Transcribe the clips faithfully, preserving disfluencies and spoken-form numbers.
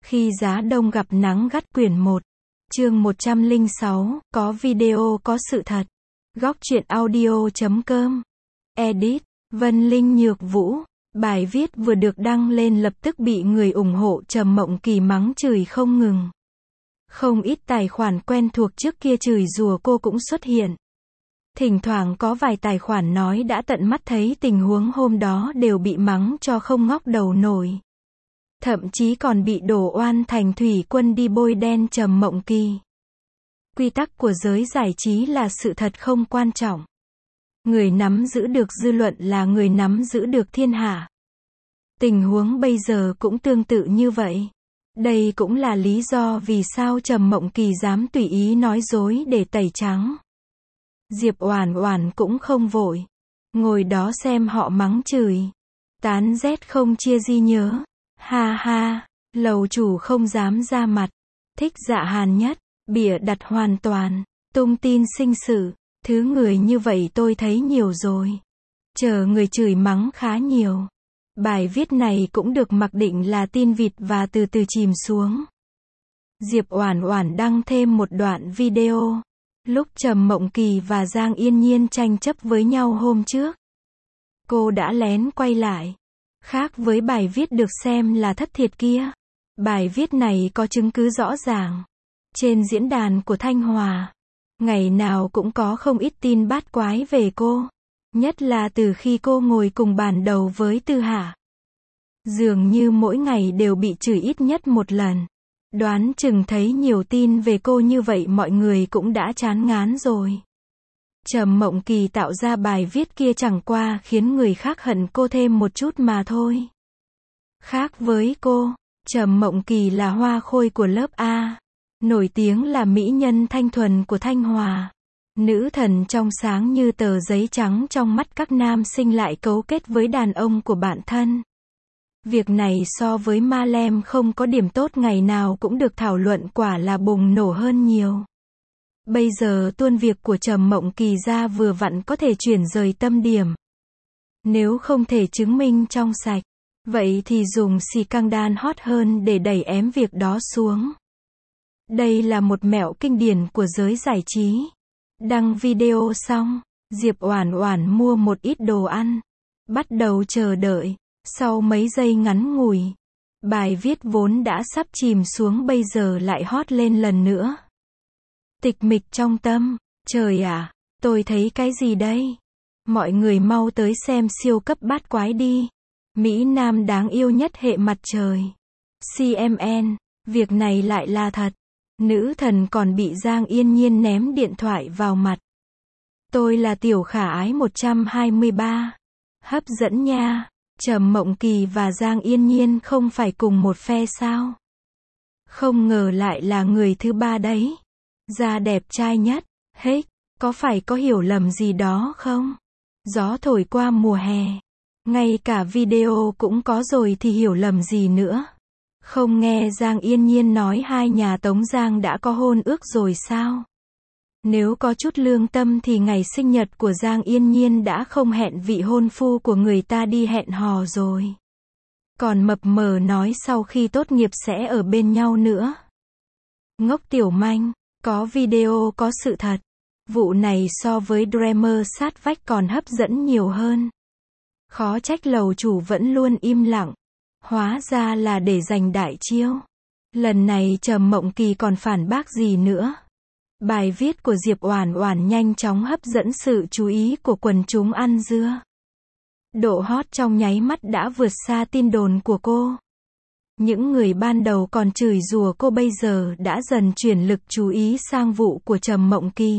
Khi giá đông gặp nắng gắt quyển một, chương một trăm lẻ sáu, có video có sự thật. Góc truyện audio chấm com. Edit, Vân Linh Nhược Vũ. Bài viết vừa được đăng lên lập tức bị người ủng hộ Trầm Mộng Kỳ mắng chửi không ngừng. Không ít tài khoản quen thuộc trước kia chửi rủa cô cũng xuất hiện. Thỉnh thoảng có vài tài khoản nói đã tận mắt thấy tình huống hôm đó đều bị mắng cho không ngóc đầu nổi. Thậm chí còn bị đổ oan thành thủy quân đi bôi đen Trầm Mộng Kỳ. Quy tắc của giới giải trí là sự thật không quan trọng. Người nắm giữ được dư luận là người nắm giữ được thiên hạ. Tình huống bây giờ cũng tương tự như vậy. Đây cũng là lý do vì sao Trầm Mộng Kỳ dám tùy ý nói dối để tẩy trắng. Diệp Oản Oản cũng không vội. Ngồi đó xem họ mắng chửi. Tán rét không chia di nhớ. Ha ha, lầu chủ không dám ra mặt. Thích Dạ Hàn nhất, bịa đặt hoàn toàn, tung tin sinh sự. Thứ người như vậy tôi thấy nhiều rồi. Chờ người chửi mắng khá nhiều. Bài viết này cũng được mặc định là tin vịt và từ từ chìm xuống. Diệp Oản Oản đăng thêm một đoạn video. Lúc Trầm Mộng Kỳ và Giang Yên Nhiên tranh chấp với nhau hôm trước. Cô đã lén quay lại. Khác với bài viết được xem là thất thiệt kia. Bài viết này có chứng cứ rõ ràng. Trên diễn đàn của Thanh Hòa, ngày nào cũng có không ít tin bát quái về cô. Nhất là từ khi cô ngồi cùng bàn đầu với Tư Hạ. Dường như mỗi ngày đều bị chửi ít nhất một lần. Đoán chừng thấy nhiều tin về cô như vậy mọi người cũng đã chán ngán rồi. Trầm Mộng Kỳ tạo ra bài viết kia chẳng qua khiến người khác hận cô thêm một chút mà thôi. Khác với cô, Trầm Mộng Kỳ là hoa khôi của lớp A. Nổi tiếng là mỹ nhân thanh thuần của Thanh Hòa. Nữ thần trong sáng như tờ giấy trắng trong mắt các nam sinh lại cấu kết với đàn ông của bạn thân. Việc này so với Ma Lem không có điểm tốt ngày nào cũng được thảo luận quả là bùng nổ hơn nhiều. Bây giờ tuôn việc của Trầm Mộng Kỳ ra vừa vặn có thể chuyển rời tâm điểm. Nếu không thể chứng minh trong sạch, vậy thì dùng scandal hot hơn để đẩy ém việc đó xuống. Đây là một mẹo kinh điển của giới giải trí. Đăng video xong, Diệp Oản Oản mua một ít đồ ăn. Bắt đầu chờ đợi. Sau mấy giây ngắn ngủi, bài viết vốn đã sắp chìm xuống bây giờ lại hot lên lần nữa. Tịch mịch trong tâm, trời ạ, tôi thấy cái gì đây? Mọi người mau tới xem siêu cấp bát quái đi. Mỹ Nam đáng yêu nhất hệ mặt trời. xê em en, việc này lại là thật. Nữ thần còn bị Giang Yên Nhiên ném điện thoại vào mặt. Tôi là Tiểu Khả Ái một trăm hai mươi ba. Hấp dẫn nha. Trầm Mộng Kỳ và Giang Yên Nhiên không phải cùng một phe sao? Không ngờ lại là người thứ ba đấy. Da đẹp trai nhất. Hết, có phải có hiểu lầm gì đó không? Gió thổi qua mùa hè. Ngay cả video cũng có rồi thì hiểu lầm gì nữa? Không nghe Giang Yên Nhiên nói hai nhà Tống Giang đã có hôn ước rồi sao? Nếu có chút lương tâm thì ngày sinh nhật của Giang Yên Nhiên đã không hẹn vị hôn phu của người ta đi hẹn hò rồi. Còn mập mờ nói sau khi tốt nghiệp sẽ ở bên nhau nữa. Ngốc tiểu manh, có video có sự thật. Vụ này so với drama sát vách còn hấp dẫn nhiều hơn. Khó trách lầu chủ vẫn luôn im lặng. Hóa ra là để giành đại chiêu. Lần này Trầm Mộng Kỳ còn phản bác gì nữa. Bài viết của Diệp Oản Oản nhanh chóng hấp dẫn sự chú ý của quần chúng ăn dưa. Độ hot trong nháy mắt đã vượt xa tin đồn của cô. Những người ban đầu còn chửi rủa cô bây giờ đã dần chuyển lực chú ý sang vụ của Trầm Mộng Kỳ.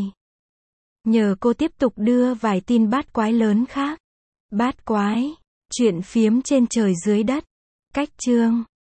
Nhờ cô tiếp tục đưa vài tin bát quái lớn khác. Bát quái, chuyện phiếm trên trời dưới đất. Cách chương